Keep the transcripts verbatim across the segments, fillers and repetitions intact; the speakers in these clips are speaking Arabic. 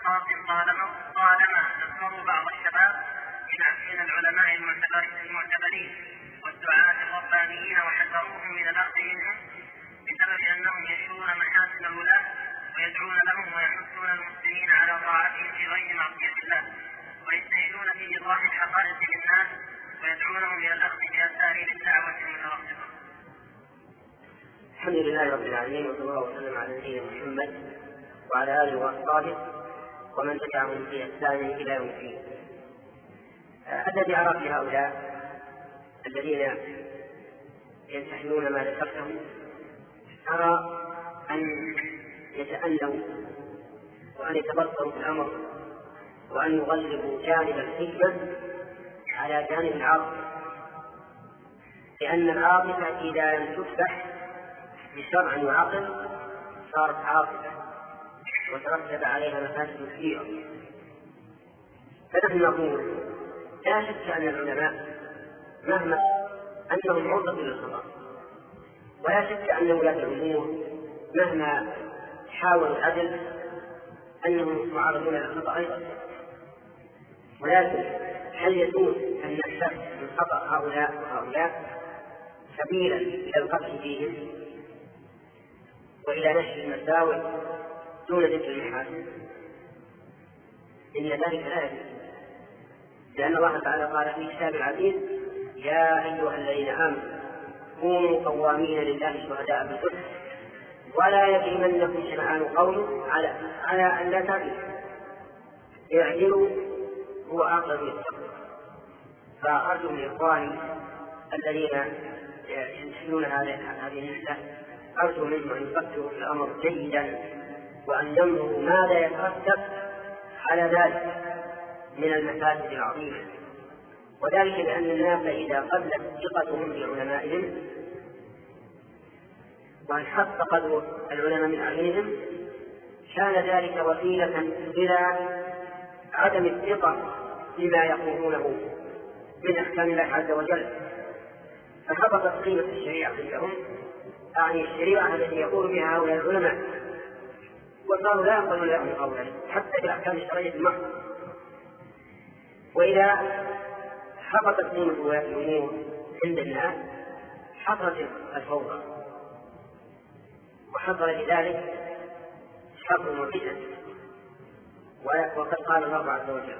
خاص طالما طالما ذكروا بعض الشباب من العلماء المعتبرين والدعاة الربانيين وحذروهم من الأخذ منهم بسبب أنهم ينشرون محاسن الولاة ويدعون لهم ويحثون المسلمين على طاعتهم في غير معصية الله ويجتهدون في إيضاح الحقائق للناس ويدعونهم إلى الأخذ بأساليب الدعوة المترقبة. الحمد لله رب العالمين، وصلى الله وسلم على نبينا محمد وعلى آله وأصحابه ومن تبعهم في إحسان إلى يوم الدين. الذي أرى في هؤلاء الذين يمتحنون ما ذكرتهم أرى أن يتأنوا وأن يتبصروا في الأمر وأن يغلبوا جانب الحكمة على جانب العاطفة، لأن العاطفة إذا لم تفتح بشرع وعقل صارت عاطفة وترتب عليها مفاسد كثيرة. فنحن نقول لا شك أن العلماء مهما أنهم عرضة للخطأ، ولا شك أن ولاة الأمور مهما حاولوا العدل أنهم معرضون للخطأ أيضا. ولكن هل يجوز أن نحتاج من خطأ هؤلاء وهؤلاء سبيلا إلى القدح فيهم وإلى نشر المساوئ دون ذكر المحاسن؟ إن ذلك لا يجوز، لأن الله تعالى قال في كتاب العزيز: يا أيها الذين آمنوا كونوا قوامين لله شهداء بالقسط ولا يجرمنكم شنآن قوم على على أن لا تعدلوا اعدلوا هو أقرب للتقوى. فأرجو من إخواني الذين يمتحنون هذه النسبة، أرجو منهم أن يفكروا في الأمر جيدا وأن ينظروا ماذا يترتب على ذلك من المفاسد العظيمة، وذلك لأن الناس إذا قلت ثقتهم بعلمائهم وانحط قدر العلماء من أعينهم كان ذلك وسيلة إلى عدم الثقة بما يقولونه من أحكام الله عز وجل، فهبطت قيمة الشريعة عندهم، يعني الشريعة التي يقول بها هؤلاء العلماء، وصاروا لا يقبلون لهم قولا حتى بالأحكام الشرعية المحضة. وإذا هبطت قيمة ولاة الأمور عند الناس حصلت الفوضى، وحصل لذلك شر وفتن. وقد قال الله عز وجل: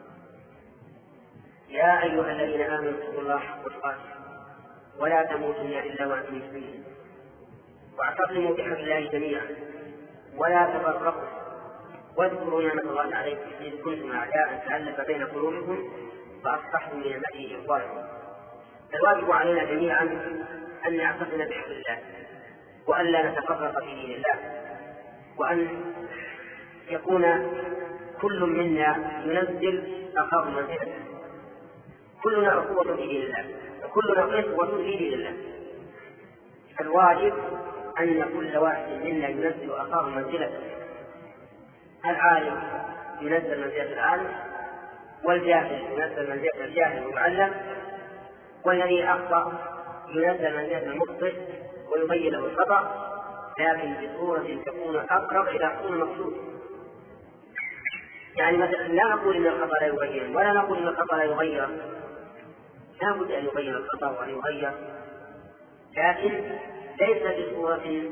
يا أيها الذين آمنوا اتقوا الله حق تقاته ولا تموتن إلا وأنتم مسلمون واعتصموا بحبل الله جميعا ولا تفرقوا واذكروا نعمة الله عليكم إذ كنتم أعداء فألف بين قلوبكم فأصبحتم بنعمته إخوانا. الواجب علينا جميعا أن نعتصم بحبل الله وأن لا نتفرق في دين الله، وأن يكون كل منا ينزل أخاه منزلته. كلنا أخوة في دين الله وكلنا قسوة في دين الله. الواجب أن كل واحد منا ينزل أخاه منزلته. العالم ينزل منزلة العالم، والجاهل ينزل منزلة الجاهل المعلم، والذي أخطأ ينزل منزلة المخطئ ويبين له الخطأ، لكن بصورة تكون أقرب إلى حصول المقصود. يعني مثلا لا نقول إن الخطأ لا يغير، ولا نقول إن الخطأ لا يغير، لا بد أن يغير الخطأ وأن يغير، لكن ليس بصورة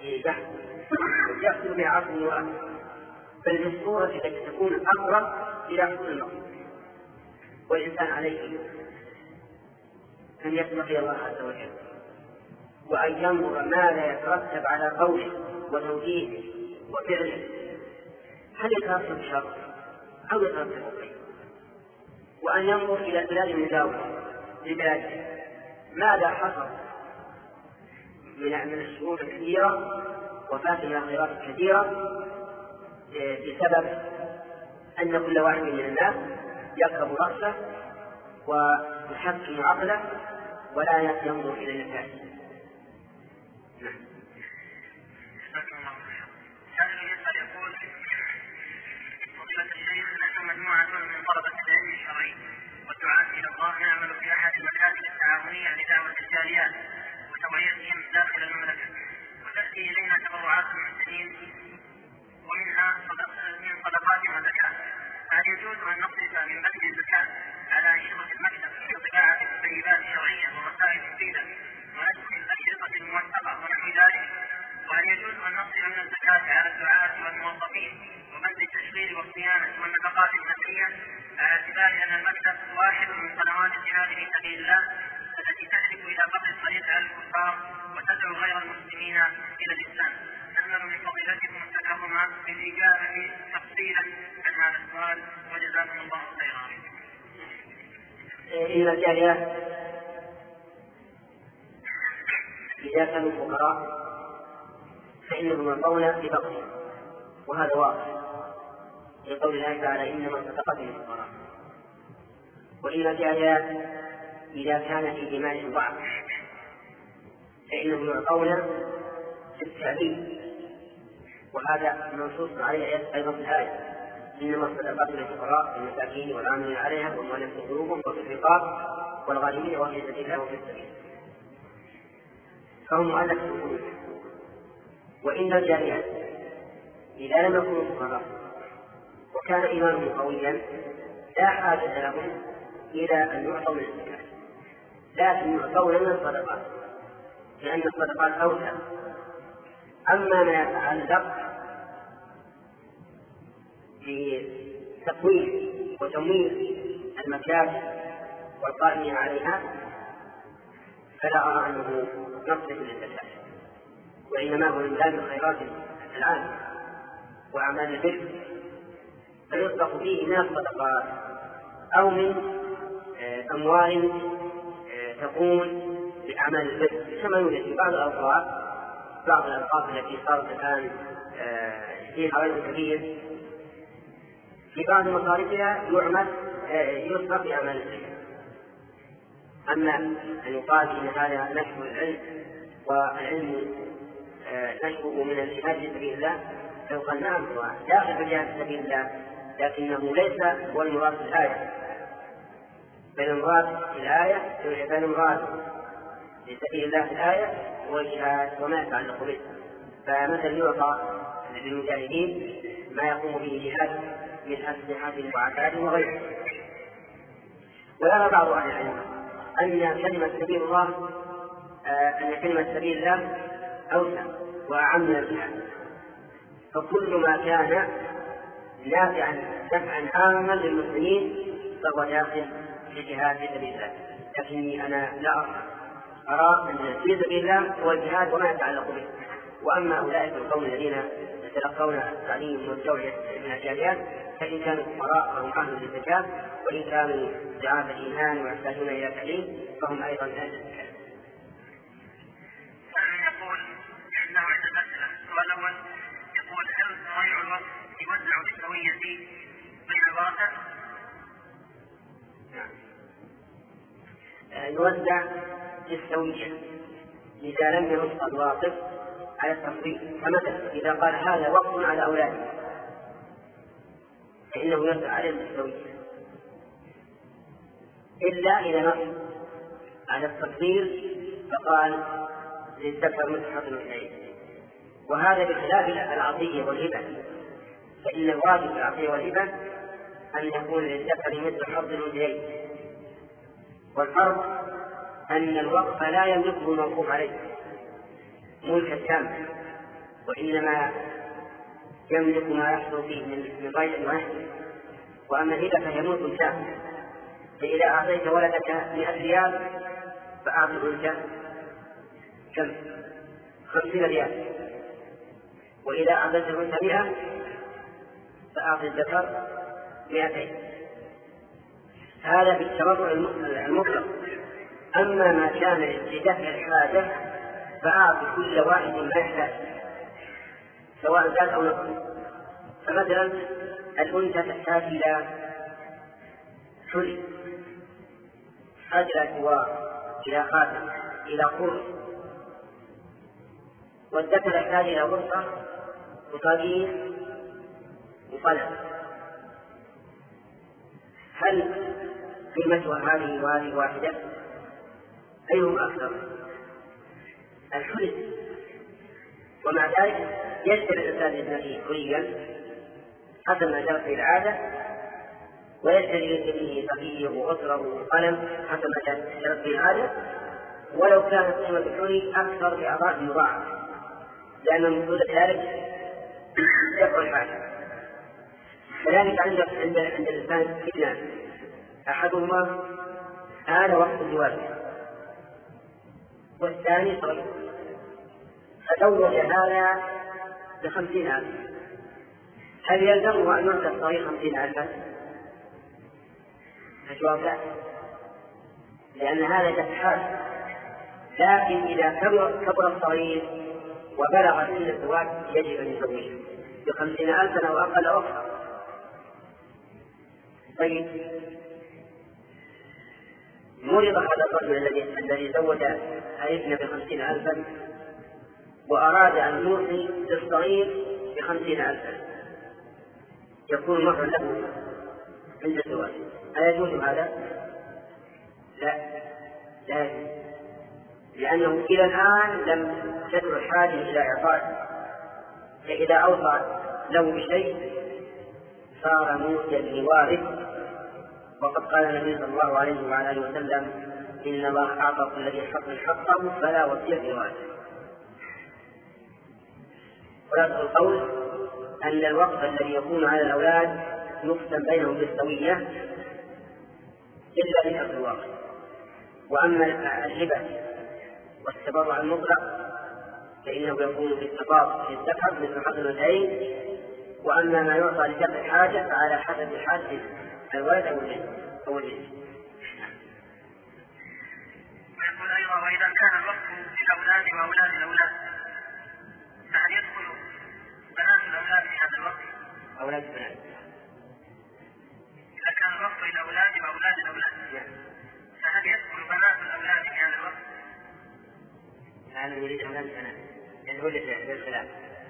يحصل بها عقل وأمر، بل بالصورة التي تكون أقرب إلى حصول المقصود. والإنسان عليه أن يتقي الله عز وجل وأن ينظر ماذا يترتب على قوله وتوجيهه وفعله، هل يترتب شر أو يترتب خير، وأن ينظر إلى بلاد المجاورة لبلاده ماذا حصل من الشؤون الكثيرة وفات من الخيرات الكثيرة بسبب أن كل واحد من الناس يركب رأسه ويحكم عقله ولا ينظر إلى النتائج. هذا يسأل يقول: فضيلة الشيخ، نحن مجموعة من طلبة العلم الشرعي والدعاة إلى الله نعمل في أحد المكاتب التعاونية لدعوة الجاليات وتوعيتهم داخل المملكة، وتأتي إلينا تبرعات المسلمين ومنها من صدقات يجوز أن نصرف من بذل الزكاة على أنشطة المكتب في طباعة التسيبات الشرعية ووسائل الفيدة ونسخ الأشرطة الموثقة ونحو ذلك؟ وهل يجوز أن نصرف من الزكاة على الدعاة والموظفين وبذل التشغيل والصيانة والنفقات المادية على اعتبار أن المكتب واحد من قنوات الجهاد في سبيل الله التي تهدف إلى قطع الطريق على الكفار وتدعو غير المسلمين إلى الإسلام؟ نأمل من فضيلتكم التكرم بالإجابة تفصيلا عن هذا السؤال وجزاكم الله خيرا. إن الجاريات إذا كانوا فقراء فإنهم يرضون بفقرهم، وهذا واضح لقول الله تعالى إنما الصدقات للفقراء. وإن الجاريات إذا كان في إيمانهم ضعف فإنهم يعطون بالتعليم، وهذا منصوص عليه أيضا في الآية إنما الصدقات للفقراء والمساكين والعاملين عليها والمؤلفة قلوبهم وفي الرقاب والغارمين وفي سبيل الله وفي السبيل، فهم مؤلفة القلوب. وإن الجاريات إذا لم يكونوا فقراء وكان إيمانهم قويا لا حاجة لهم إلى أن يعطوا من الزكاة، لكن يعطون من الصدقات لأن الصدقات أوسع. أما ما يتعلق بتقويم وتمويل المكاتب والقائمين عليها فلا أرى أنه نصرف للزكاة، وإنما هو من باب الخيرات العامة وأعمال البر فيطلق فيه من الصدقات أو من أموال تقوم بأعمال البر، كما يوجد في بعض الأوقات بعض الأوقات التي صارت الآن فيها رجل كبير في بعض مصارفها يعمل يصرف في أعمال البر. أما أن يقال إن هذا نشر العلم والعلم نشره من الجهاد في سبيل الله لو قال نعم هو داخل في الجهاد في سبيل الله، لكنه ليس هو المراد في الآية، بل المراد في الآية بل المراد في سبيل الله في الآية هو الجهاد وما يتعلق به. فمثل يعطى للمجاهدين ما يقوم به جهاد من أسلحة وعتاد وغيره. ويرى بعض أهل العلم أن كلمة سبيل الله أن كلمة سبيل الله أوسع وأعم من الجهاد، فكل ما كان نافعا نفعا عاما للمسلمين فهو داخل في الجهاد في سبيل الله. لكني أنا لا أرى أن في سبيل الله هو الجهاد وما يتعلق به. وأما أولئك القوم الذين يتلقون التعليم والتوعية من الجاليات فإن كانوا فقراء فهم أهل للزكاة، وإن كانوا دعاة الإيمان ويحتاجون إلى تعليم فهم أيضا أهل للزكاة. يقول إنه عدة أسئلة. السؤال الأول يقول هل ضياع الوقت يوزع بالسوية بين الورثة؟ يوزع بالسوية إذا لم ينص الواقف على التفريط. فمثلا إذا قال هذا وقف على أولاده فإنه يوزع عليه بالسوية، إلا إذا نص على التفريط فقال للذكر مثل حظ الأنثيين، وهذا بخلاف العطية والهبة، فإن الواجب في العطية والهبة أن يكون للذكر مثل حظ الأنثيين. والفرق أن الوقف لا يملكه الموقوف عليه ملك تام، وإنما يملك ما يحصل فيه من ضيع ويحصل. وأما الهبة فهي ملك تام، فإذا أعطيت ولدك مئة ريال فأعطي الأنثى كم؟ خمسين ريال، وإذا أعطيت الأنثى مئة فأعطي الذكر مئتين. هذا بالتوضع المطلق. أما ما كان لدفع الحاجة فأعطي كل واحد ما يحتاج سواء زاد أو نقص. فمثلا الأنثى تحتاج إلى حلي، تحتاج إلى سوار، إلى خاتم، إلى قرص، والذكر يحتاج إلى غرفة وطريق وقلم. هل قيمتها هذه وهذه واحدة؟ أيهم أكثر؟ الحلي. ومع ذلك يشتري الإنسان لابنته حليا حسب ما جرت به العادة ويشتري به فقيه وأسره وقلم حسب ما جرت به العادة، ولو كانت قيمة الحلي أكثر بأضعاف مضاعفة، لأن مقصود ذلك دفع الحاجة. كذلك عند عند عند الإنسان اثنان، أحدهما هذا وقت الزواج والثاني صغير، فزوج هذا بخمسين ألف، هل يلزمه أن يعطي الصغير خمسين ألفا؟ الجواب لا، لأن هذا تحتاج. لكن إذا كبر, كبر الصغير وبلغ سن الزواج يجب أن يزوجه بخمسين ألفا أو أقل أو أكثر. طيب، مرض هذا الرجل الذي الذي زوج الابن بخمسين ألفا وأراد أن يوصي للصغير بخمسين ألفا، يكون مهر له عند الزواج، هل يجوز هذا؟ لا، لا يجوز، لأنه إلى الآن لم تدر الحاجة إلى إعطائه، فإذا أوصى له بشيء صار موصيا لوارث. وقد قال النبي صلى الله عليه وعلى آله وسلم: إن الله أعطى كل ذي حق حقه فلا وصية لوارث. خلاصة القول أن الوقت الذي يكون على الأولاد يقسم بينهم بالسوية إلا في أصل الواقع. وأما الهبة والتبرع المطلق فإنه يكون بالتقاط في الذكر مثل حظ الأنثيين، وأما ما يعطى لدفع الحاجة فعلى حسب حاجة الولد أو البنت أو البنت. ويقول أيضا: وإذا كان الوقت للأولاد وأولاد الأولاد فهل يدخل بنات الأولاد في هذا الوقت؟ أولاد البنات. إذا كان الوقت للأولاد وأولاد الأولاد فهل يدخل بنات الأولاد في هذا الوقت؟ هذا يريد أولاد البنات يدخل للخلاف.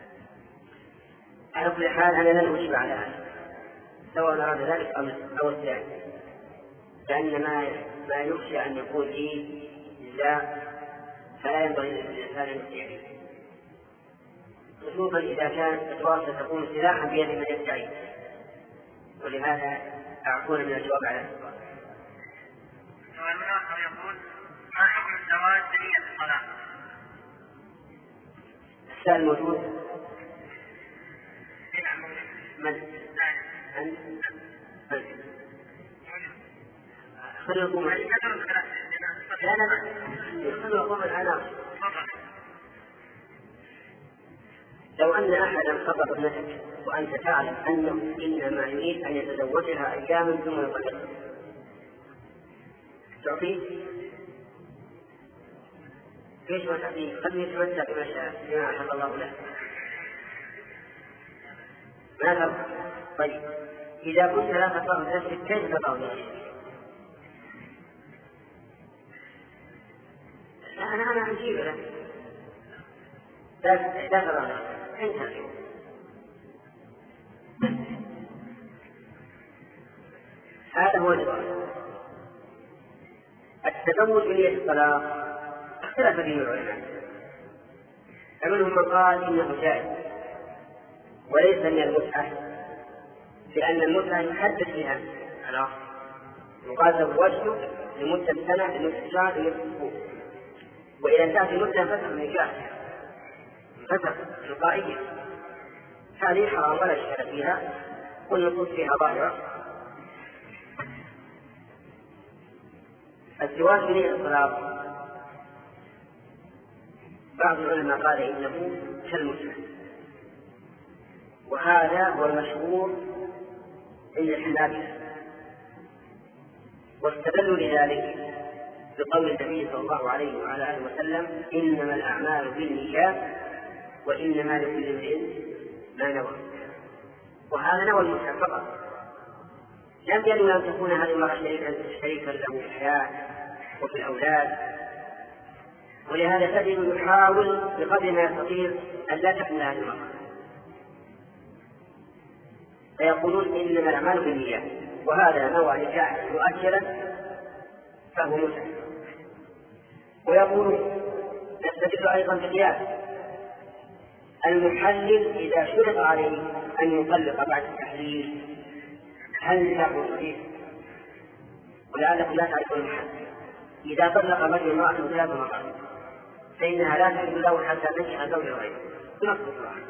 على كل حال أنا لن أجيب على هذا سواء أراد ذلك أو الثاني، لأن ما ما يخشى أن يكون فيه لا فلا ينبغي للإنسان أن يفتي، خصوصا إذا كانت الواسطة تكون سلاحا بيد من يدعي. ولهذا أعفون من الجواب على السؤال. السؤال الآخر يقول: ما حكم الزواج بنية الصلاة؟ السؤال موجود. من؟ من؟ من؟ خلقوا من؟ لا لا لا خلقوا من العناصر. لو أن أحدا خطب ابنتك وأنت تعلم أنه إنما يريد أن يتزوجها أياما ثم يطلقها، تعطيه؟ ليش ما تعطيه؟ قد يتمتع بما شاء بما أحب الله له. ما له. طيب، إذا كنت لا تقرأ نفسك كيف تقرأ نفسك؟ لا أنا أنا أجيب له. لا لا تقرأ نفسك انتهى. هذا هو الجواب. التزوج بنية الطلاق اختلف فيه العلماء، فمنهم من قال إنه جائز وليس من المتعة، لأن المتعة يحدد فيها الأصل، وقال زوجته لمدة سنة لمدة شهر لمدة أسبوع، وإذا كانت المدة فتح النكاح فتح تلقائية هذه حرام ولا شيء فيها والنصوص فيها ظاهرة. الزواج بنية الطلاق بعض العلماء قال إنه كالمتعة، وهذا هو المشهور عند الحنابلة، واستدلوا لذلك بقول النبي صلى الله عليه وعلى آله وسلم: إنما الأعمال بالنيات وإنما لكل امرئ ما نوى. وهذا نوى المتعة فقط، لم ينوي أن تكون هذه المرأة شريكا له في الحياة وفي الأولاد. ولهذا تجد يحاول بقدر ما يستطيع أن لا تحمل هذه المرأة، فيقولون إنما الأعمال بالنيات، وهذا نوع نكاح مؤجلا فهو متعة. ويقولون نستدل أيضا بالقياس: المحلل إذا شرط عليه أن يطلق بعد التحليل هل له فيه؟ ولعلكم لا تعرفون المحل. إذا طلق الرجل امرأته ثلاث مرات فإنها لا تحل له حتى تنكح زوجها غيره بنص القرآن.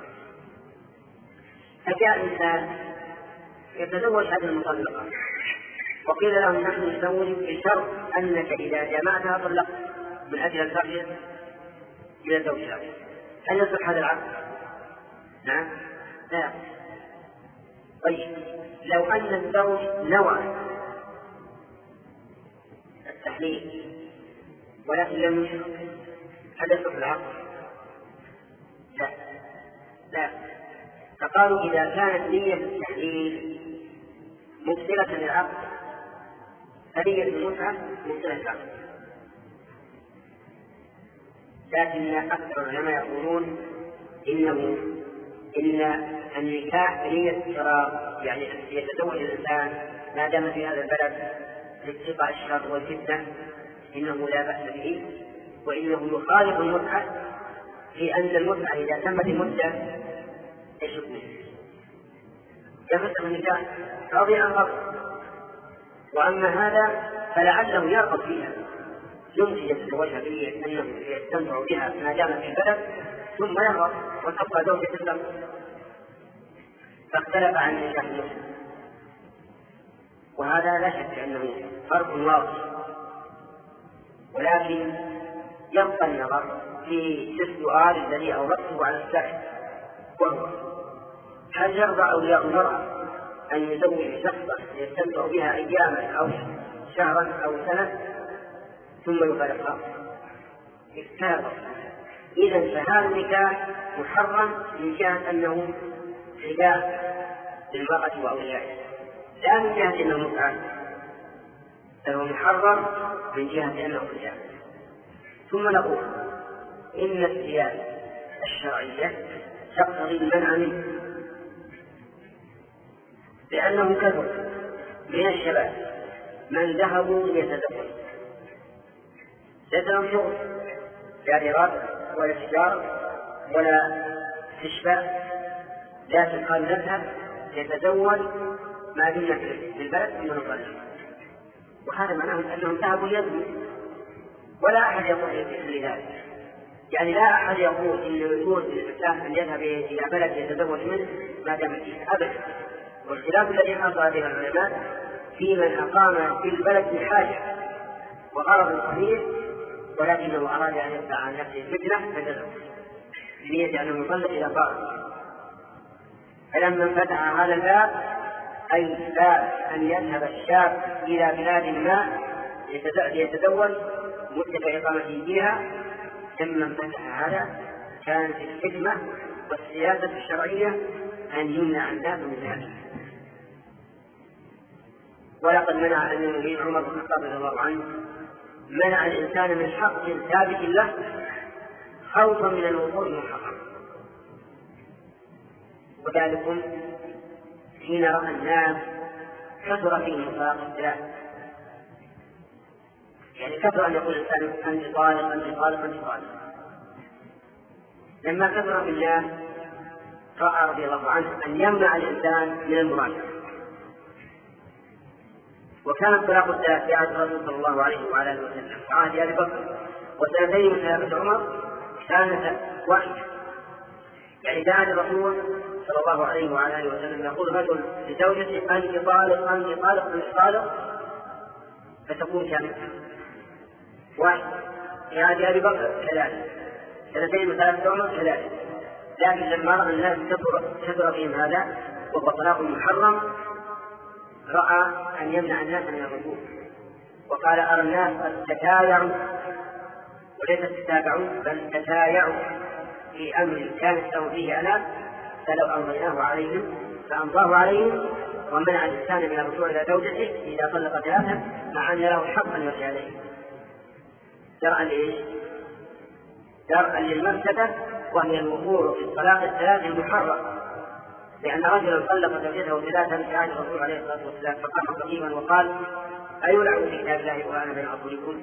فجاء إنسان يتزوج هذه المطلقة وقيل له نحن نزوج بشرط أنك إذا جمعتها طلقت من أجل الفرج إلى زوجها، هل يصح هذا العقد؟ نعم؟ لا. طيب لو أن الزوج نوى التحليل ولكن لم يشرك هل يصح العقد؟ لا لا. فقالوا إذا كانت نية التحليل مبطلة للعقد فنية المتعة مبطلة للعقد. لكن أكثر العلماء يقولون إنه إن النكاح بنية الشراء، يعني يتزوج الإنسان ما دام في هذا البلد لاتقاء الشر والفتنة إنه لا بأس به، وإنه يخالف المتعة في أن المتعة إذا تمت المدة يشكوه يفتح النكاح راضي عن غضب، وأما هذا فلعله يرغب فيها يمكن يتزوجها به أنه يستمتع بها ما دام في البلد ثم يهرب وتبقى زوجة الزوج، فاختلف عن النكاح المسلم. وهذا لا شك أنه فرق واضح، ولكن يبقى النظر في السؤال الذي أوردته على السائل، وهو هل يرضى أولياء المرأة أن يزوج شخصا يستمتع بها أياما أو شهرا أو سنة ثم يفارقها؟ اختار. إذا فهذا النكاح محرم من جهة أنه خداع للمرأة وأوليائها، لا من جهة أنه متعة، فهو محرم من جهة أنه خداع. ثم نقول إن السياسة الشرعية تقتضي المنع منه، لأنه كثر من الشباب من ذهبوا ليتزوجوا ليس لهم شغل لا دراسة ولا تجارة ولا استشفاء، لكن قال نذهب يتزوج ما دمنا في البلد إنه نطلق، وهذا معناه أنهم ذهبوا يدرسوا، ولا أحد يقول لذلك. يعني لا أحد يقول إن يجوز للإنسان أن يذهب إلى بلد يتزوج منه ما دام فيه أبدا. والخلاف الذي حصل بين العلماء في من أقام في البلد بحاجة وغرض صحيح ولكنه أراد أن يدفع عن نفسه الفتنة فتزوج بنية أنه يطلق إلى طارق. فلما فتح هذا الباب أي باب أن يذهب الشاب إلى بلاد ما ليتزوج مدة إقامته فيها، لما انفتح هذا كانت الحكمة والسياسة الشرعية أن يمنع الناس من ذلك. ولقد منع النبي عمر بن الخطاب رضي الله عنه منع الإنسان من حق ثابت له خوفا من الوقوع المحرم. وذلكم حين رأى الناس كثر فيهم طلاق الثلاث، يعني كثر أن يقول الإنسان أنت طالق أنت طالق أنت طالق. لما كثر في الناس رأى رضي الله عنه أن يمنع الإنسان من المراجعة. وكان الطلاق الثلاث في عهد الرسول صلى الله عليه وعلى اله وسلم في عهد ابي بكر وسنتين من خلافه عمر كانت واحده. يعني كان الرسول صلى الله عليه وعلى اله وسلم يقول رجل لزوجته انت طالق انت طالق انت طالق فتكون كامله واحد. في عهد ابي بكر كذلك، سنتين من خلافه عمر كذلك. لكن لما راى الناس كثر فيهم هذا وهو طلاق محرم رأى أن يمنع الناس من الرجوع، وقال أرى الناس قد تتايعوا وليس تتابعوا بل تتايعوا في أمر كانت له فيه أناس فلو أمضيناه عليهم فأمضاه عليهم، ومنع الإنسان من الرجوع إلى زوجته إذا طلق ثلاثة مع أن له حق أن يرجع عليه درءا لإيش؟ درءا للمفسدة، وهي الوقوع في الطلاق الثلاث المحرم. لأن رجلا طلق زوجته ثلاثا في عهد الرسول عليه الصلاة والسلام فقام قديما وقال أيلعب في كتاب الله وأنا بين أظهركم.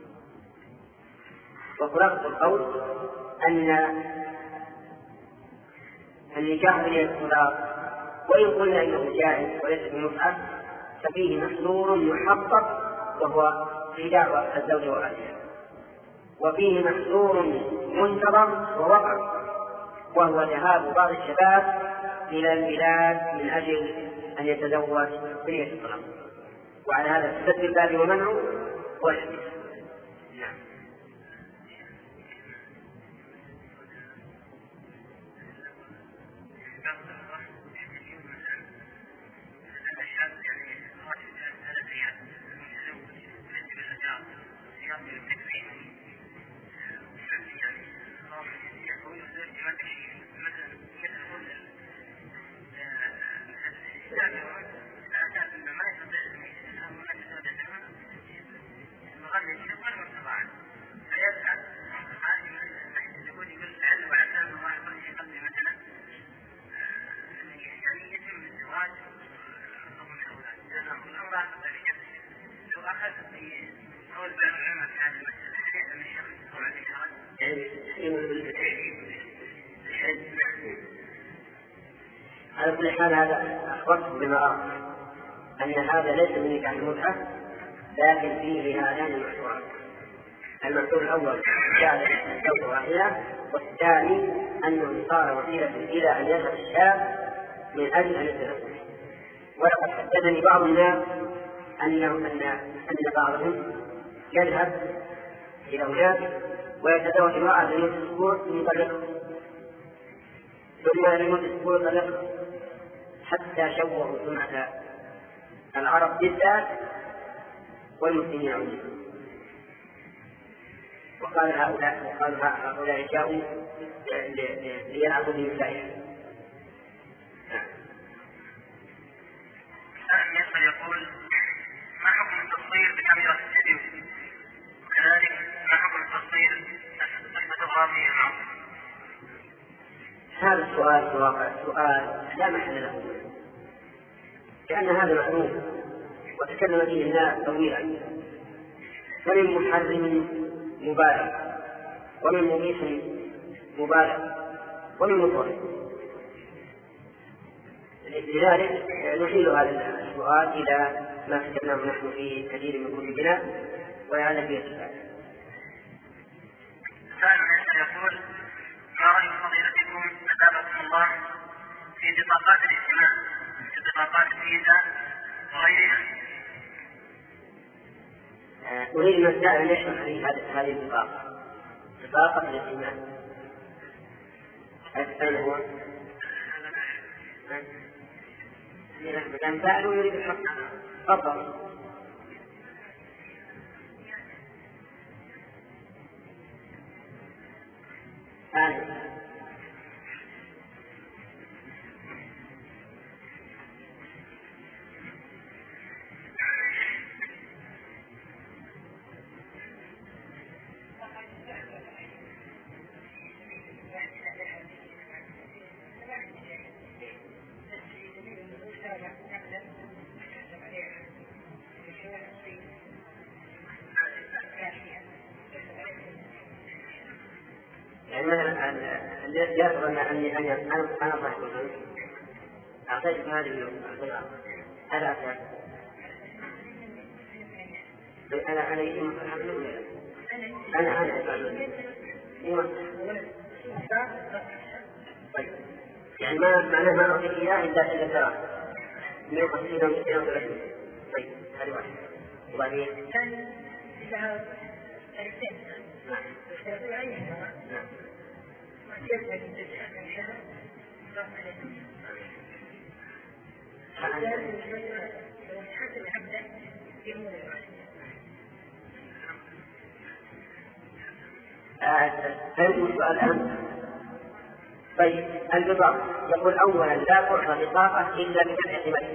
وخلاصة القول أن النكاح بنية الطلاق وإن قلنا إنه جائز وليس بمتعة ففيه محظور محقق وهو خداع الزوج وأهلها، وفيه محظور منتظر ووقع وهو ذهاب بعض الشباب إلى البلاد من أجل أن يتزوج بنية الطلاق، وعلى هذا السد الباب ومنعه والحديث. نعم. على كل حال هذا أخبرت بما أن هذا ليس من نكاح المتعة لكن فيه هذان المحظوران. المحظور الأول جعل الزوج واحدة، والثاني أنه صار وسيلة إلى أن يذهب الشاب من أجل أن يتزوج. ولقد حدثني بعض الناس أنه أن أن بعضهم يذهب إلى هناك ويتزوج امرأة لمدة أسبوع ثم يطلقها، ثم لمدة أسبوع يطلقها، حتى شوهوا سمعة العرب بالذات والمسلمين عموما. وقال هؤلاء وقال هؤلاء جاءوا ليلعبوا بنسائهم. السائل يقول: ما حكم التصوير بكاميرا الفيديو؟ وكذلك ما حكم التصوير بالفوتوغرافيا معه؟ هذا السؤال في الواقع سؤال لا محل له، لأن هذا معلوم وتكلم فيه الناس طويلا، فمن محرم مبالغ ومن مبيح مبالغ ومن مطلق. لذلك نحيل هذا السؤال إلى ما تكلمناه نحن في كثير من كتبنا ويعلم فيه السؤال. سائل يقول: ما رأي فضيلتكم أثابكم الله في بطاقات الائتمان، في بطاقات الفيزا وغيرها؟ أريد المسألة أن يشرح لي هذه البطاقة، بطاقة الائتمان. أين هو؟ لأن سألوا يريد الحق. تفضل. ثاني. يعني مثلا يفرض أني أنا أنا أنا صاحب البنك أعطيتك هذه البضاعة، هذا أساس أنا أنا يجي أنا أنا طيب يعني ما معناه ما أعطيك إياه إلا إلا ترى مئة وخمسين أو مئتين أو ثلاثين. طيب هذه واحدة. وبعدين فهمت السؤال الآن؟ طيب البطاقة يقول أولا لا تعطى بطاقة إلا بدفع قيمتها،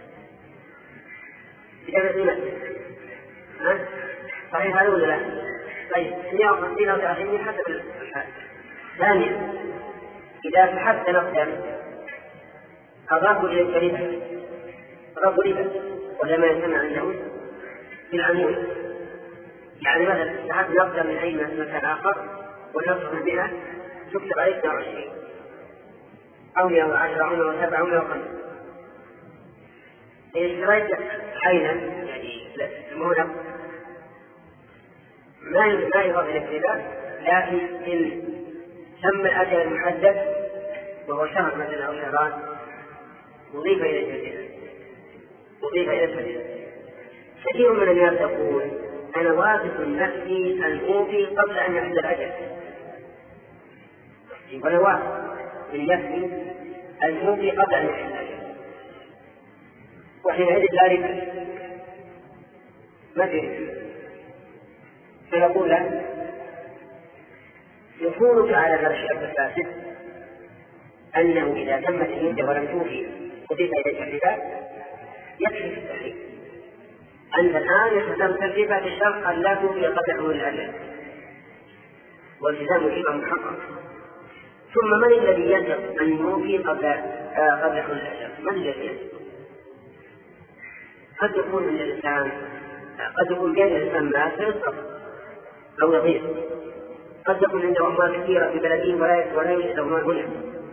بدفع قيمتها. ها؟ صحيح هذا ولا لا؟ طيب مئة وخمسين أو ثلاثين حسب الحال. ثانيا إذا تحدث نقدا أضافوا إلى الكلمة أضافوا ربا ولا ما يسمى عنده بالعمود، يعني مثلا تحدث نقدا من أي مكان آخر ونصف بها تكتب عليه اثنين وعشرين أو مئة وعشرة أو مئة وسبعة أو مئة وخمسة إذا اشتريت عينا يعني هنا ما ما يضاف إلى الربا، لكن إن تم الأجل المحدد وهو شهر مثلا أو شهران أضيف إلى الجزيرة أضيف إلى الجزيرة. كثير من الناس يقول أنا واثق نفسي أن أوفي قبل أن يحدث الأجل، وأنا واثق من نفسي أن أوفي قبل أن يحدث الأجل، وحينئذ ذلك ما تريد. فنقول له يكونك على هذا الشرط الفاسد أنه إذا تمت المدة ولم توفي أضيف إلى الربا يكفي في التحريم. أنت الآن يستلزم الربا بشرط أن لا توفي قبل حلول الأجل والتزام الربا محقق. ثم من الذي يجب أن يوفي قبل آه قبل حلول الأجل؟ من الذي يجب؟ قد يكون من الإنسان قد يكون بين الإنسان ما سيصرف أو يضيف، قد يكون عنده أموال كثيرة في بلده ولا يوجد أموال هنا،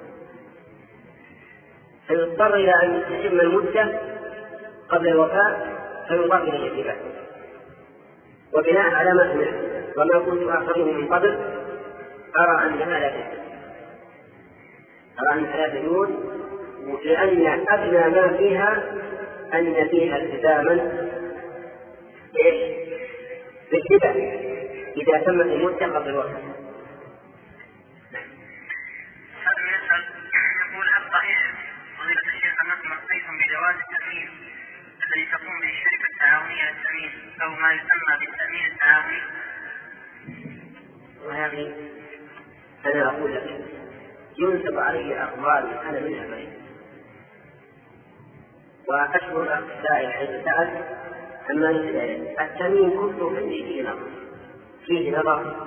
فيضطر إلى أن تتم المدة قبل الوفاء فيضاف إليه الربا. وبناء على ما سمعت وما كنت أعلمه من قبل أرى أنها لا تجوز، أرى أنها لا تجوز، لأن أدنى ما فيها أن فيها التزاما بالربا إذا تمت المدة قبل الوفاة. يقول هل صحيح فضيلة الشيخ أنكم أفتيتم بجواز التأمين الذي تقوم به الشركة التعاونية للتأمين أو ما يسمى بالتأمين التعاوني؟ وهذه أنا أقول لك ينسب علي أقوال أنا منها بعيد، وأشكر الأخ السائل حيث سأل أما التأمين كله فيه نظر فيه نظر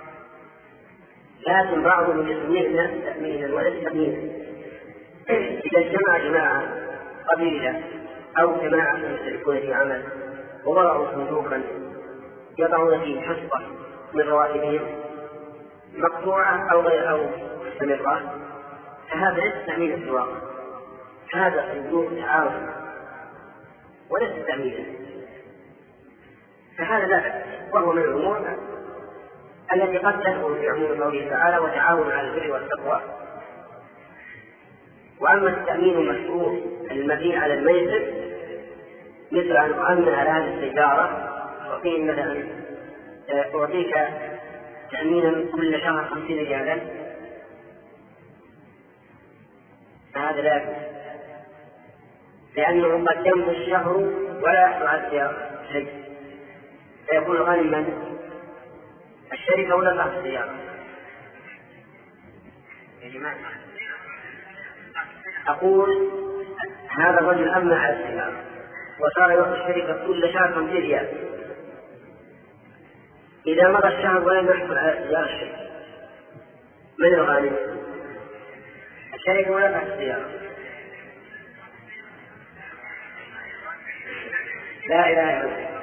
لكن بعضهم يسميه الناس تأمينا وليس تأمينا. إذا اجتمع جماعة قبيلة أو جماعة يشتركون في عمل ووضعوا صندوقا يضعون فيه حصة من رواتبهم مقطوعة أو غير أو مستمرة، فهذا ليس تأمين في الواقع، هذا صندوق تعاون وليس تأمينا، فهذا لا بأس، وهو من الأمور التي قد تدخل في عموم قوله تعالى وتعاونوا على البر والتقوى. وأما التأمين المشروع المبني على الميسر مثل أن أؤمن على هذه السيارة وقيل مثلا أعطيك تأمينا كل شهر خمسين ريالا، فهذا لا يجوز، لأنه قد يمضي الشهر ولا يحصل على السيارة شيء، فيكون الغانم من؟ الشركة ولا صاحب السيارة؟ أقول هذا الرجل أمن على السيارة وصار يعطي الشركة كل شهر خمسين ريال، إذا مضى الشهر ولم يحصل على السيارة شيء، من الغانم؟ الشركة ولا صاحب السيارة؟ لا إله إلا الله.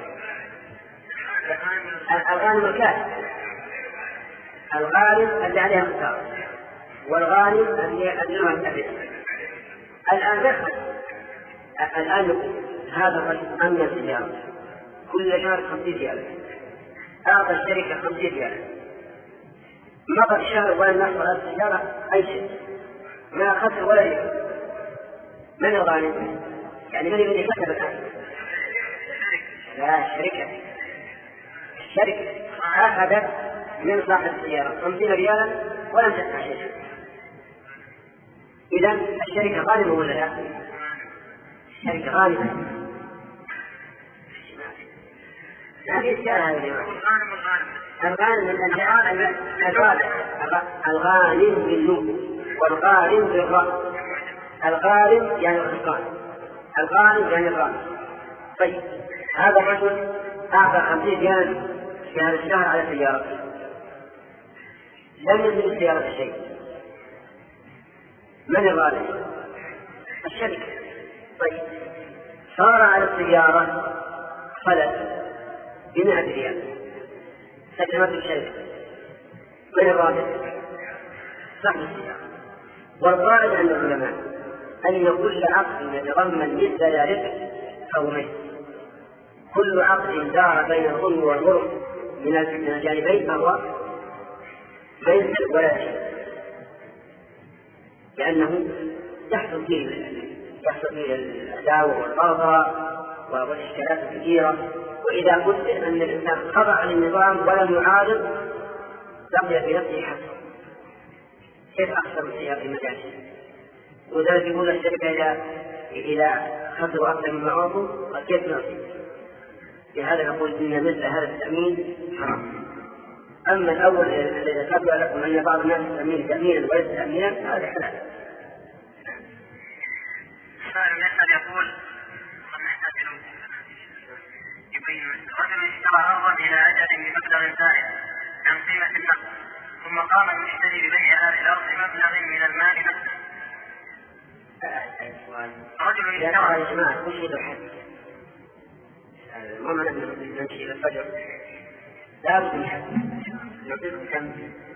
الغانم الكافر، الغالب الذي عليها الخسارة، والغالب الذي أدناها التبع. الآن دخل الآن يقول هذا الرجل أمن السيارة كل شهر خمسين ريال، أعطى الشركة خمسين ريال، مضى الشهر ولم يحصل على السيارة أي شيء، ما خسر ولا شيء، من الغالب؟ يعني من الذي كسب الآن؟ لا الشركة، الشركة أخذت من صاحب السيارة خمسين ريالا ولم تدفع شيء، إذا الشركة غالبة ولا لا؟ الشركة غالبة، لا في إشكال هذا اليوم. الغالب الغالب بالنور والغالب بالراء، الغالب يعني الخسران، الغالب يعني الراء. طيب هذا الرجل أعطى خمسين ريال في هذا الشهر على سيارته، لم يزل السيارة شيء، من الغالب؟ الشركة. طيب صار على السيارة خلت بمئة ريال سكنت الشركة، من الغالب؟ صاحب السيارة. والقاعدة عند العلماء أن كل عقد يتضمن مثل ذلك فهو ميت. كل عقد دار بين الظلم والغرم من الجانبين فهو ميت ولا شيء، لأنه يحصل فيه يحصل فيه العداوة والبغضاء والإشكالات الكثيرة. وإذا قلت أن الإنسان خضع للنظام ولم يعارض بقي في نفسه حسن، كيف أكثر من سياق المجالس؟ وذلك يقول الشركة إذا إذا خسروا أكثر مما أعطوا فكيف نعطي؟ لهذا نقول إن مثل هذا التأمين حرام. أما الأول الذي ذكرت لكم أن بعض الناس يستأمين تأمينا وليس تأمينا هذا حلال. السائل يسأل يقول يبين رجل اشترى أرضا إلى أجل بمبلغ زائد عن قيمة النقد، ثم قام المشتري ببيع هذه الأرض بمبلغ من المال نفسه. رجل اشترى يا جماعة كل شيء بالحد، ما معنى نمشي إلى الفجر لا بد من حد نعطيكم كم؟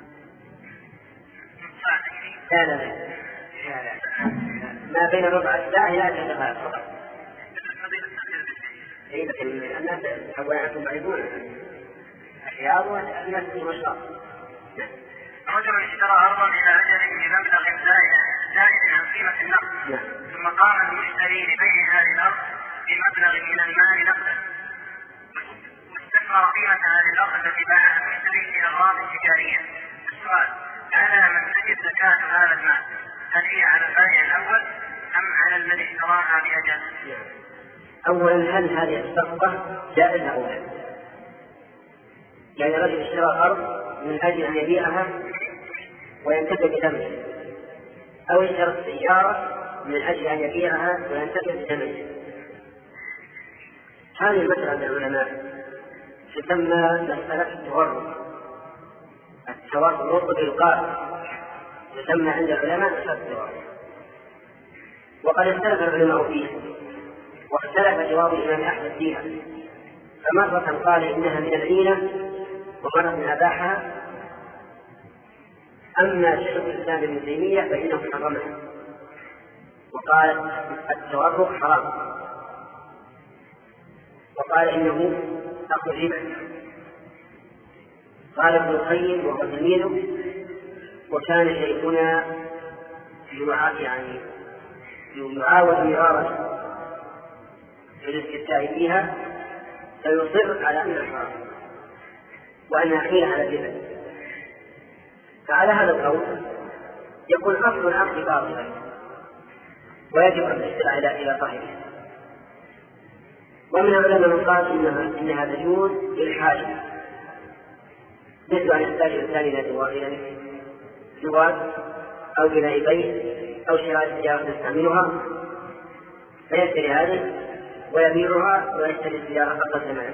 لا لا لا ما بين ربع ساعة إلى ثلاث دقائق فقط. إيه لكن الناس حوالي عنكم بعيدون الرياض والناس في مشروع. رجل اشترى أرضا إلى أجل بمبلغ زائد زائد عن قيمة النقد، ثم قام المشتري لبيع هذه الأرض بمبلغ من المال نقدا، واستثمر قيمة هذه الأرض التي باعها المشتري في أغراض تجارية. السؤال: على من تجب زكاة هذا المال؟ هل هي على البائع الأول أم على الذي اشتراها بأجل؟ أولا هل هذه الصفقة جائزة أو لا؟ يعني رجل اشترى أرض من أجل أن يبيعها وينتفع بثمنها، أو اشترى سيارة من أجل أن يبيعها وينتفع بثمنها. هذه المسألة عند العلماء تسمى مسألة التورط. التورط بالقائل تسمى عند العلماء مسألة التورط، وقد اختلف العلماء فيه، واختلف جواب الإمام أحمد فيها، فمرة قال إنها من العينة ومرة أباحها. أما شيخ الإسلام ابن تيمية فإنه حرمها وقال التورط حرام، وقال إنه أخذ ربا. قال ابن القيم وهو تلميذه: وكان شيخنا يعني يعاود مرارا في الاستفتاء فيها فيصر على أنها حرام وأنها حيلة على الربا. فعلى هذا القول يكون أصل العقد باطلا ويجب أن تشترع إلى صاحبه. ومن العلماء من قال إنها إنها تجوز للحاجة، مثل أن يحتاج الإنسان إلى زواج أو إلى بيع أو شراء سيارة يستعملها فيشتري هذه ويبيعها ويشتري السيارة فقط ثمنها،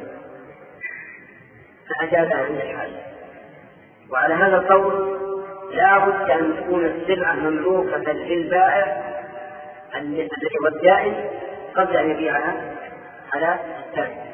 فأجازها عند الحاجة. وعلى هذا القول لا بد أن تكون السلعة مملوكة للبائع الذي هو الدائم قبل أن يبيعها على الثاني.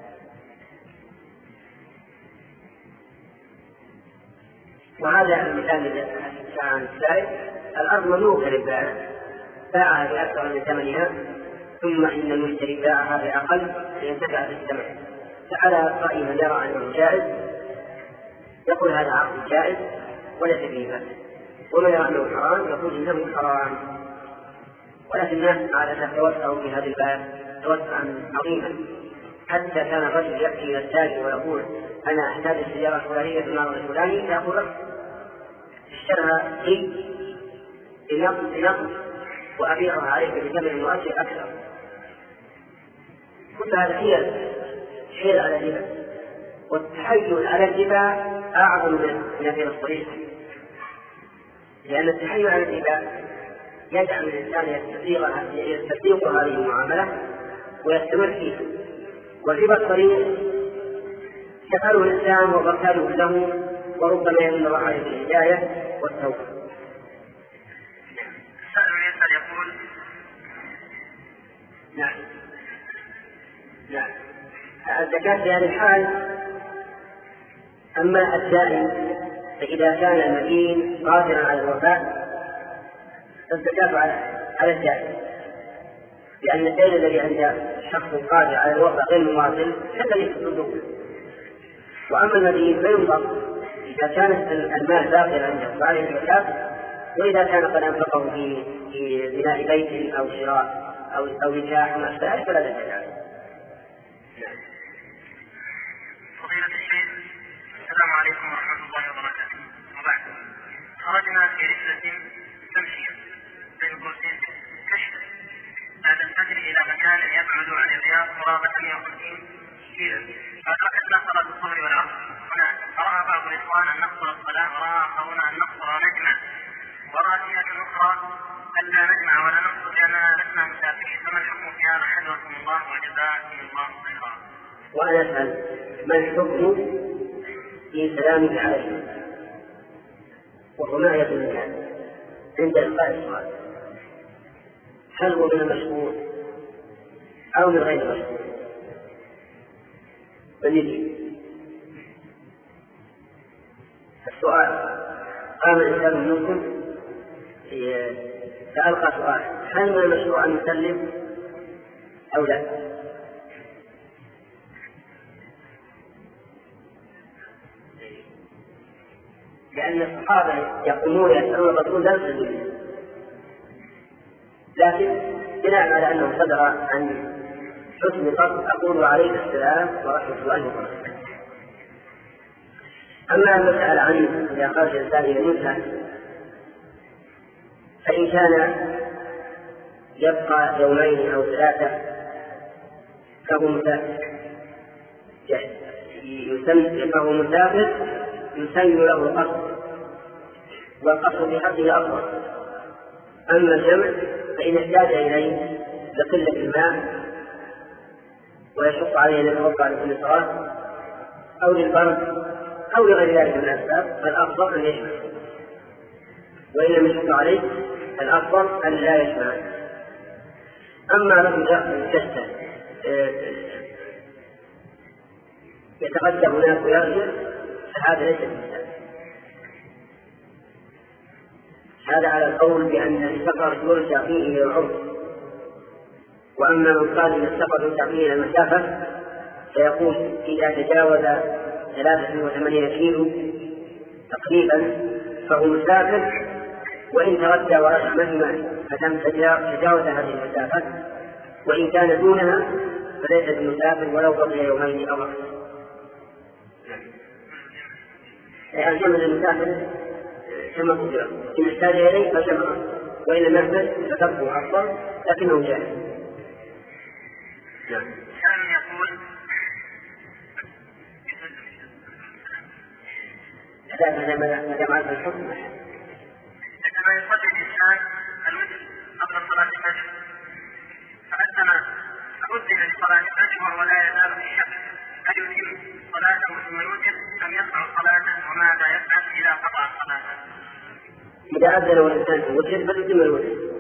وهذا المثال الذي كان السائل: الأرض مملوكة للبائع باعها بأكثر من ثمنها، ثم إن المشتري باعها بأقل لينتفع بالثمن. فعلى رأي من يرى أنه جائز يقول هذا عقد جائز وليس فيه بأس، ومن يرى أنه حرام يقول إنه حرام. ولكن الناس عادة توسعوا في هذا الباب توسعا عظيما، حتى كان الرجل يأتي إلى التاجر ويقول: أنا أحتاج السيارة الفلانية في المعرض الفلاني، فيقول له: اشترها لي بنقد وأبيعها عليك بثمن مؤثر أكثر. كل هذا حيل حيل على الربا، والتحيل على الربا أعظم من هذه الطريقة، لأن التحيل على الربا يجعل الإنسان يستطيق هذه المعاملة ويستمر فيها، والربا الطريق يفعله الإنسان وغفله له، وربما يمن الله عليه بالهداية والتوبة. السائل يسأل يقول: نعم نعم الزكاة في هذه الحال. أما الدائن فإذا كان المدين قادرا على الوفاء فالزكاة على الدائن، لأن الدين الذي عند شخص قادر على الوضع غير مواصل الذي يتصدق. وأما المدين فينظر إذا كانت المال باقيا عنده فعليه الزكاة، وإذا كان قد أنفقه في في بناء بيت أو شراء أو أو نكاح أو أشباه فلا زكاة. فضيلة الشيخ، السلام عليكم ورحمة الله وبركاته. وبعد، خرجنا في رحلة تمشية بين قوسين كشف بعد الفجر إلى مكان يبعد عن الرياض قرابة مئة وخمسين كيلو، فأدركتنا صلاة الظهر والعصر هناك، فرأى بعض الإخوان أن نقصر الصلاة ورأى آخرون أن نقصر ونجمع، ورأى جهة أخرى أن لا نجمع ولا نقصر لأننا لسنا مسافرين، فما الحكم في هذا حفظكم الله وجزاكم الله خيرا؟ وأنا أسأل ما الحكم في سلامك عليه وهو معية المكان عند إلقاء السؤال، هل هو من المشروع أو من غير المشروع؟ فنجي السؤال، قام الإنسان منكم فألقى سؤال، هل من المشروع أن يسلم أو لا؟ لأن الصحابة يقومون يسألون الرسول لا يسلم، لكن بناء على أنه صدر عن حسن قصد أقول عليك السلام ورحمة الله وبركاته. أما المسألة عن إذا خرج الإنسان إلى المنزل فإن كان يبقى يومين أو ثلاثة فهو مسافر، فهو مسافر يسن له القصر، والقصر في حقه أفضل. أما الجمع فإن احتاج إليه لقلة الماء ويشق عليه للحب على كل صلاة أو للبرد أو لغير ذلك من الأسباب فالأفضل أن يجمع، وإن لم يشق عليه الأفضل أن لا يجمع. أما رجل جسد يتغدى هناك ويرجع فهذا ليس بالسبب. هذا على القول بأن السفر يرجع فيه إلى العمر. وأما من قال أن السفر يرجع فيه إلى المسافة فيقول إذا تجاوز ثلاثة وثمانين كيلو تقريبا فهو مسافر، وإن تغدى ورجع مهما فلم تجاوز هذه المسافة، وإن كان دونها فليس بمسافر ولو بقي يومين أو أكثر. الجمع للمسافر كما قدر، إن احتاج إليه فجمع، وإن لم يحتج فتركه أفضل لكنه جاهز. نعم. كان يقول هذا ما دام على الحكم عندما يصلي الإنسان الوتر قبل صلاة الفجر فأذن أذن لصلاة الفجر وهو لا يزال في الشك، هل يتم صلاته ثم يوتر أم يقطع صلاته وماذا يفعل إذا قطع صلاته؟ إذا أذن والإنسان في الوتر فليتم الوتر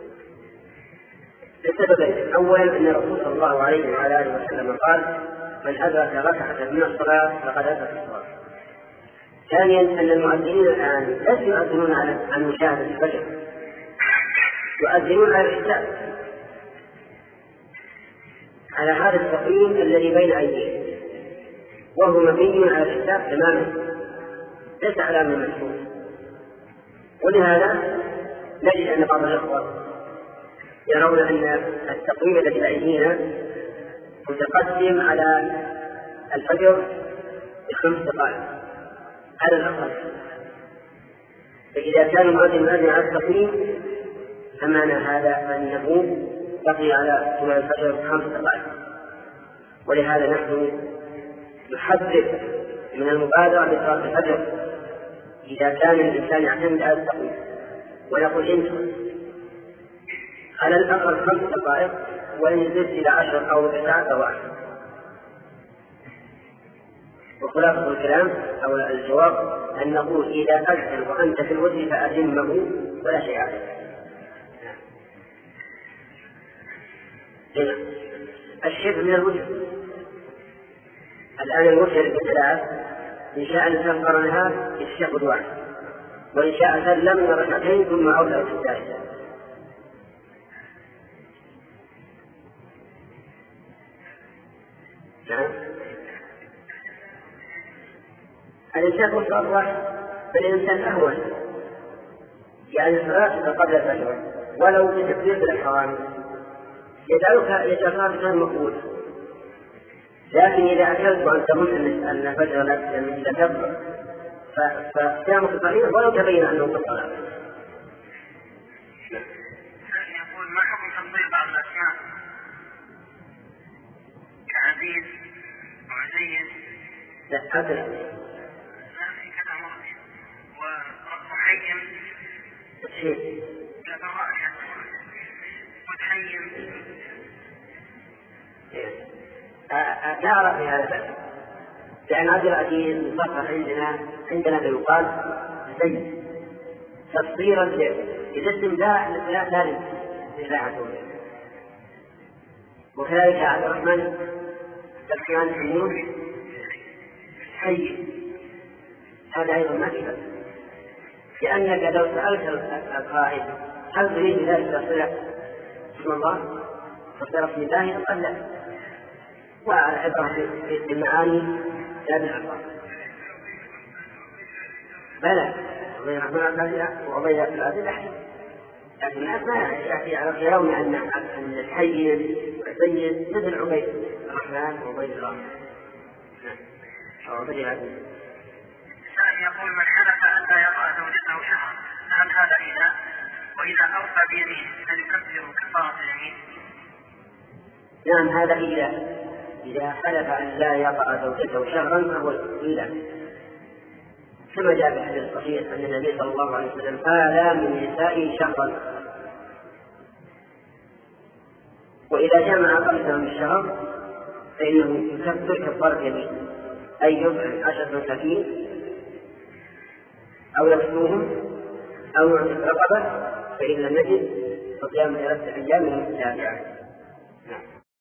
لسببين. أولا أن الرسول صلى الله عليه وعلى آله وسلم قال من أدرك ركعة من الصلاة فقد أدرك الصلاة. ثانيا أن المؤذنين الآن ليسوا يؤذنون عن مشاهدة الفجر، يؤذنون على الحساب، على هذا التقييم الذي بين أيديهم، وهو مبني على الحساب تماما ليس على من مشهور. ولهذا نجد أن بعض الأخوة يرون أن التقويم الذي بأيدينا متقدم على الفجر بخمس دقائق على الأقل، فإذا كان المؤذن مؤذن على التقويم فمعنى هذا أنه بقي على طلوع الفجر خمس دقائق. ولهذا نحن نحذر من المبادرة بصلاة الفجر إذا كان الإنسان يعتمد على التقويم، ونقول انتم على الأقل خمس دقائق وإن زدت إلى عشر أو تسعة أو عشر. وخلاصة الكلام أو الجواب أن نقول إذا أذن وأنت في الوجه فأذمه ولا شيء عليك. هنا الشبه من الوجه. الآن الوجه بالثلاث إن شاء الإنسان قرنها الشيخ واحد، وإن شاء سلم ركعتين ثم عود إلى الثالثة. الإنسان مصرح فالإنسان أهون، يعني الصلاة قبل الفجر ولو بتكبير الإحرام يجعلك يجعلك غير مقبول. لكن إذا أكلت وأنت مؤمن أن الفجر لا تبقى فصيامك صحيح ولو تبين أنه في الصلاة. يقول ما حكم تفضيل بعض الأسماء كعزيز وعزيز؟ لا هذا لا في كذا مرة ومحيم شيء لا برائحة متحيم. لا أرى في هذا الباب، لأن هذه العزيز مصطلح عندنا عندنا يقال زي تفسيرا للاسم لا لا ثالث لله عز وجل. وكذلك عبد الرحمن تذكيران الحيون حي، هذا أيضا ما في بأس، لأنك لو سألت القائل هل تريد ذلك تصير اسم الله تصير اسم الله قال لا، والعبرة في المعاني لا بالألفاظ. بلى وغير الرحمن وغير الأذل أحسن، لكن الناس ما يرون أن الحي والسيد مثل عبيد الرحمن وعبيد الله. يقول من حلف أن لا يرى زوجته شهرا هل هذا إله؟ وإذا أوفى بيمين هل يكفر كفارة اليمين؟ نعم هذا إله، إذا حلف أن لا يطأ زوجته شهرا فهو إله، كما جاء في الحديث الصحيح أن النبي صلى الله عليه وسلم آلى من نسائه شهرا، وإذا جمع قبله من الشهر فإنه يكفر كفارة يمين، أي يطعم عشرة مساكين أو يكسوهم أو يعتق رقبة، فإن لم يجد فصيام ثلاثة أيام من التابعة.